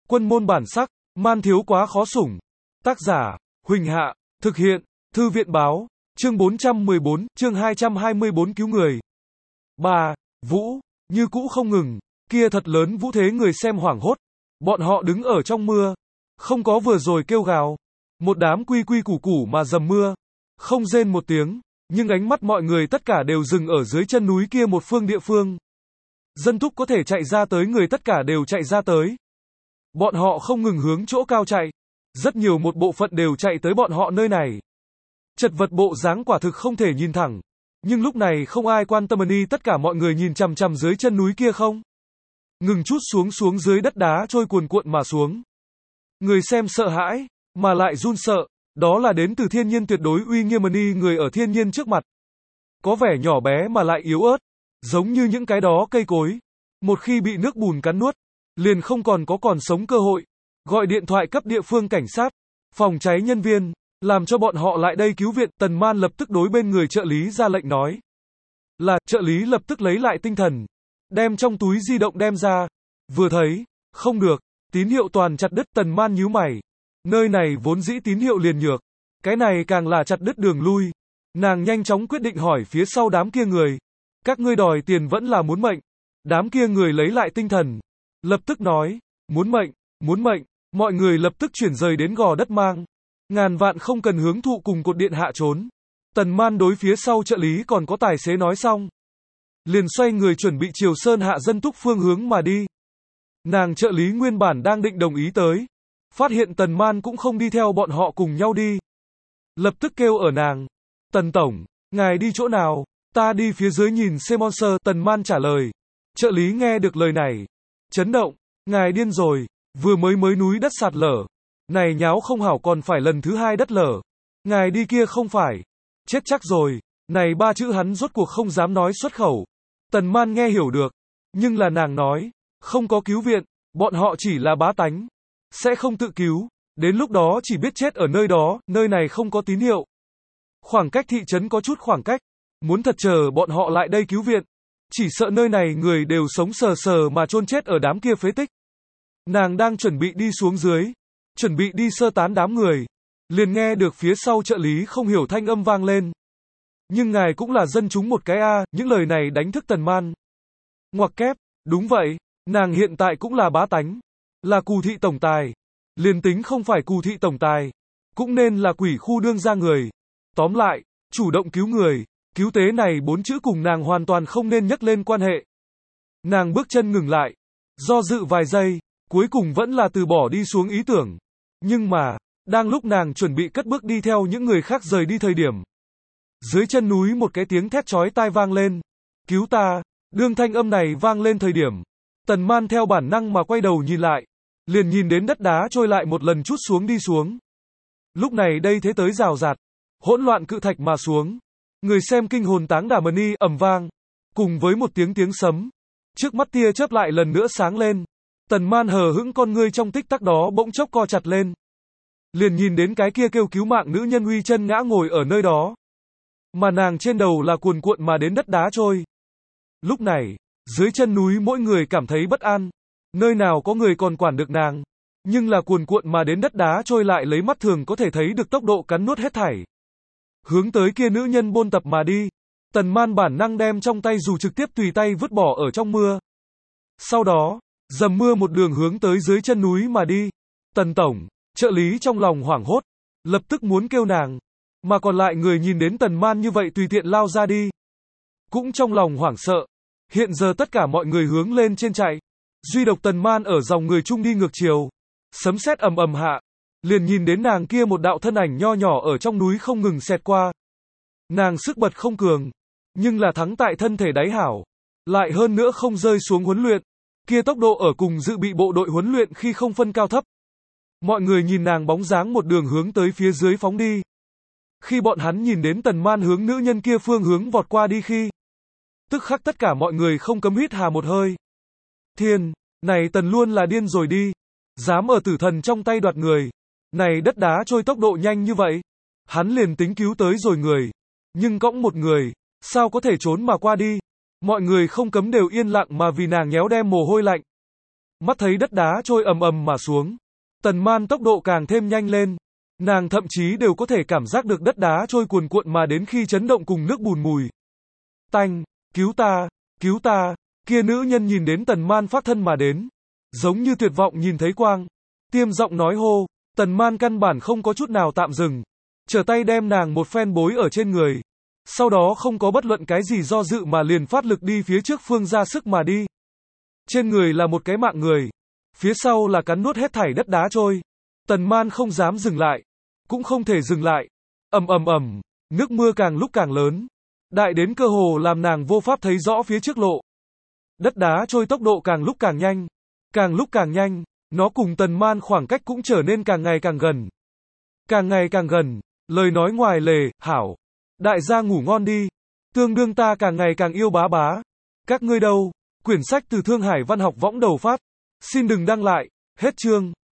Quân môn bản sắc, man thiếu quá khó sủng. Tác giả, Huỳnh Hạ, thực hiện, Thư viện báo, chương 414, chương 224 cứu người. 3. Vũ, như cũ không ngừng, kia thật lớn vũ thế người xem hoảng hốt. Bọn họ đứng ở trong mưa, không có vừa rồi kêu gào. Một đám quy quy củ củ mà dầm mưa, không rên một tiếng, nhưng ánh mắt mọi người tất cả đều dừng ở dưới chân núi kia một phương địa phương. Dân túc có thể chạy ra tới người tất cả đều chạy ra tới. Bọn họ không ngừng hướng chỗ cao chạy. Rất nhiều một bộ phận đều chạy tới bọn họ nơi này. Chật vật bộ dáng quả thực không thể nhìn thẳng. Nhưng lúc này không ai quan tâm đi, tất cả mọi người nhìn chằm chằm dưới chân núi kia không ngừng chút xuống dưới đất đá trôi cuồn cuộn mà xuống. Người xem sợ hãi, mà lại run sợ, đó là đến từ thiên nhiên tuyệt đối uy nghiêm đi, người ở thiên nhiên trước mặt. Có vẻ nhỏ bé mà lại yếu ớt, giống như những cái đó cây cối. Một khi bị nước bùn cắn nuốt, liền không còn sống cơ hội. Gọi điện thoại cấp địa phương cảnh sát, phòng cháy nhân viên, làm cho bọn họ lại đây cứu viện. Tần Man lập tức đối bên người trợ lý ra lệnh nói. Trợ lý lập tức lấy lại tinh thần, đem trong túi di động đem ra. Vừa thấy, không được, tín hiệu toàn chặt đứt. Tần Man nhíu mày. Nơi này vốn dĩ tín hiệu liền nhược, cái này càng là chặt đứt đường lui. Nàng nhanh chóng quyết định hỏi phía sau đám kia người. Các ngươi đòi tiền vẫn là muốn mệnh? Đám kia người lấy lại tinh thần, lập tức nói, muốn mệnh, muốn mệnh. Mọi người lập tức chuyển rời đến gò đất mang. Ngàn vạn không cần hướng thụ cùng cột điện hạ trốn. Tần Man đối phía sau trợ lý còn có tài xế nói xong, liền xoay người chuẩn bị chiều Sơn Hạ dân túc phương hướng mà đi. Nàng trợ lý nguyên bản đang định đồng ý tới, phát hiện Tần Man cũng không đi theo bọn họ cùng nhau đi. Lập tức kêu ở nàng. Tần tổng, ngài đi chỗ nào? Ta đi phía dưới nhìn xem monster. Tần Man trả lời. Trợ lý nghe được lời này, chấn động. Ngài điên rồi, vừa mới núi đất sạt lở. Này nháo không hảo còn phải lần thứ hai đất lở. Ngài đi kia không phải chết chắc rồi. Này ba chữ hắn rốt cuộc không dám nói xuất khẩu. Tần Man nghe hiểu được, nhưng là nàng nói, không có cứu viện, bọn họ chỉ là bá tánh, sẽ không tự cứu, đến lúc đó chỉ biết chết ở nơi đó, nơi này không có tín hiệu. Khoảng cách thị trấn có chút khoảng cách, muốn thật chờ bọn họ lại đây cứu viện, chỉ sợ nơi này người đều sống sờ sờ mà chôn chết ở đám kia phế tích. Nàng đang chuẩn bị đi xuống dưới, chuẩn bị đi sơ tán đám người, liền nghe được phía sau trợ lý không hiểu thanh âm vang lên. Nhưng ngài cũng là dân chúng một cái a. Những lời này đánh thức Tần Man. Ngoặc kép, đúng vậy, nàng hiện tại cũng là bá tánh, là Cù thị tổng tài. Liền tính không phải Cù thị tổng tài, cũng nên là quỷ khu đương gia người. Tóm lại, chủ động cứu người, cứu tế này 4 chữ cùng nàng hoàn toàn không nên nhắc lên quan hệ. Nàng bước chân ngừng lại, do dự vài giây, cuối cùng vẫn là từ bỏ đi xuống ý tưởng. Nhưng mà, đang lúc nàng chuẩn bị cất bước đi theo những người khác rời đi thời điểm, dưới chân núi một cái tiếng thét chói tai vang lên. Cứu ta! Đương thanh âm này vang lên thời điểm, Tần Man theo bản năng mà quay đầu nhìn lại, liền nhìn đến đất đá trôi lại một lần chút xuống đi xuống. Lúc này đây thế tới rào rạt, hỗn loạn cự thạch mà xuống. Người xem kinh hồn táng đảm ni ầm vang, cùng với một tiếng sấm. Trước mắt tia chớp lại lần nữa sáng lên. Tần Man hờ hững con ngươi trong tích tắc đó bỗng chốc co chặt lên. Liền nhìn đến cái kia kêu cứu mạng nữ nhân uy chân ngã ngồi ở nơi đó. Mà nàng trên đầu là cuồn cuộn mà đến đất đá trôi. Lúc này, dưới chân núi mỗi người cảm thấy bất an. Nơi nào có người còn quản được nàng. Nhưng là cuồn cuộn mà đến đất đá trôi lại lấy mắt thường có thể thấy được tốc độ cắn nuốt hết thảy. Hướng tới kia nữ nhân bôn tập mà đi. Tần Man bản năng đem trong tay dù trực tiếp tùy tay vứt bỏ ở trong mưa. Sau đó, dầm mưa một đường hướng tới dưới chân núi mà đi. Tần tổng, trợ lý trong lòng hoảng hốt, lập tức muốn kêu nàng. Mà còn lại người nhìn đến Tần Man như vậy tùy tiện lao ra đi, cũng trong lòng hoảng sợ. Hiện giờ tất cả mọi người hướng lên trên chạy. Duy độc Tần Man ở dòng người chung đi ngược chiều. Sấm sét ầm ầm hạ, liền nhìn đến nàng kia một đạo thân ảnh nho nhỏ ở trong núi không ngừng xẹt qua. Nàng sức bật không cường, nhưng là thắng tại thân thể đáy hảo. Lại hơn nữa không rơi xuống huấn luyện. Kia tốc độ ở cùng dự bị bộ đội huấn luyện khi không phân cao thấp. Mọi người nhìn nàng bóng dáng một đường hướng tới phía dưới phóng đi. Khi bọn hắn nhìn đến Tần Man hướng nữ nhân kia phương hướng vọt qua đi khi, tức khắc tất cả mọi người không cấm hít hà một hơi. Thiên, này Tần luôn là điên rồi đi. Dám ở tử thần trong tay đoạt người. Này đất đá trôi tốc độ nhanh như vậy. Hắn liền tính cứu tới rồi người. Nhưng cõng một người, sao có thể trốn mà qua đi. Mọi người không cấm đều yên lặng mà vì nàng nhéo đem mồ hôi lạnh. Mắt thấy đất đá trôi ầm ầm mà xuống. Tần Man tốc độ càng thêm nhanh lên. Nàng thậm chí đều có thể cảm giác được đất đá trôi cuồn cuộn mà đến khi chấn động cùng nước bùn mùi. Tanh, cứu ta, kia nữ nhân nhìn đến Tần Man phát thân mà đến. Giống như tuyệt vọng nhìn thấy quang. Tiêm giọng nói hô, Tần Man căn bản không có chút nào tạm dừng. Trở tay đem nàng một phen bối ở trên người. Sau đó không có bất luận cái gì do dự mà liền phát lực đi phía trước phương ra sức mà đi. Trên người là một cái mạng người. Phía sau là cắn nuốt hết thảy đất đá trôi. Tần Man không dám dừng lại. Cũng không thể dừng lại. Ầm ầm ầm, nước mưa càng lúc càng lớn. Đại đến cơ hồ làm nàng vô pháp thấy rõ phía trước lộ. Đất đá trôi tốc độ càng lúc càng nhanh. Càng lúc càng nhanh, nó cùng Tần Man khoảng cách cũng trở nên càng ngày càng gần. Càng ngày càng gần, lời nói ngoài lề, hảo. Đại gia ngủ ngon đi. Tương đương ta càng ngày càng yêu bá bá. Các ngươi đâu? Quyển sách từ Thương Hải Văn học võng đầu phát. Xin đừng đăng lại. Hết chương.